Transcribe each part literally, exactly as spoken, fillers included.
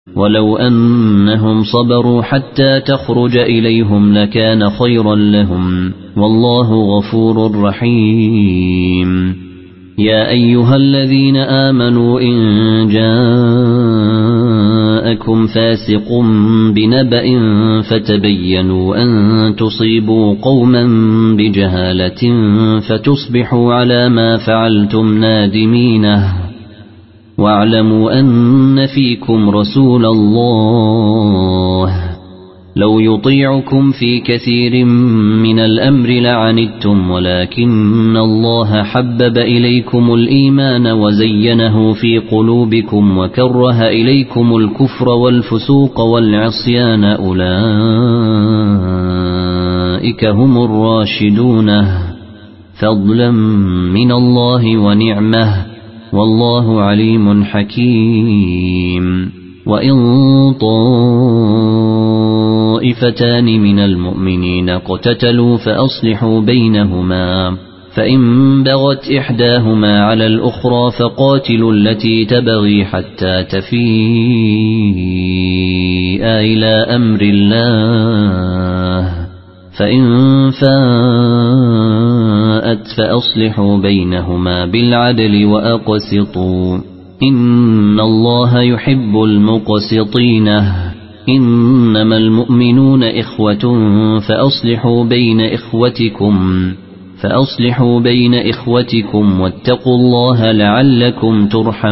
ولو أنهم صبروا حتى تخرج إليهم لكان خيرا لهم والله غفور رحيم. يا أيها الذين آمنوا إن جاءكم فاسق بنبأ فتبينوا أن تصيبوا قوما بجهالة فتصبحوا على ما فعلتم نادمينه واعلموا أن فيكم رسول الله لو يطيعكم في كثير من الأمر لعنتم ولكن الله حبب إليكم الإيمان وزينه في قلوبكم وكره إليكم الكفر والفسوق والعصيان أولئك هم الراشدون فضلا من الله ونعمه والله عليم حكيم. وإن طائفتان من المؤمنين اقتتلوا فأصلحوا بينهما فإن بغت إحداهما على الأخرى فقاتلوا التي تبغي حتى تفيء إلى أمر الله فإن فاءت فأصلحوا بينهما بالعدل وأقسطوا إن الله يحب المقسطين. إنما المؤمنون إخوة فأصلحوا بين إخوتكم فأصلحوا بين إخوتكم واتقوا الله لعلكم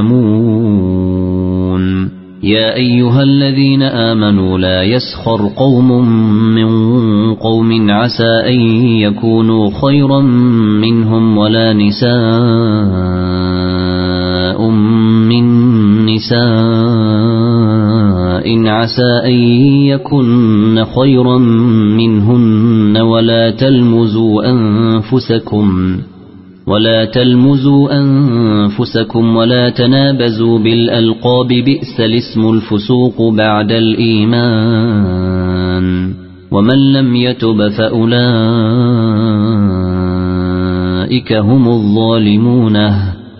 ترحمون. يا أيها الذين آمنوا لا يسخر قوم من قوم عسى أن يكونوا خيرا منهم ولا نساء من نساء عسى أن يكن خيرا منهن ولا تلمزوا أنفسكم ولا تلمزوا أنفسكم ولا تنابزوا بالألقاب بئس الاسم الفسوق بعد الإيمان ومن لم يتب فأولئك هم الظالمون.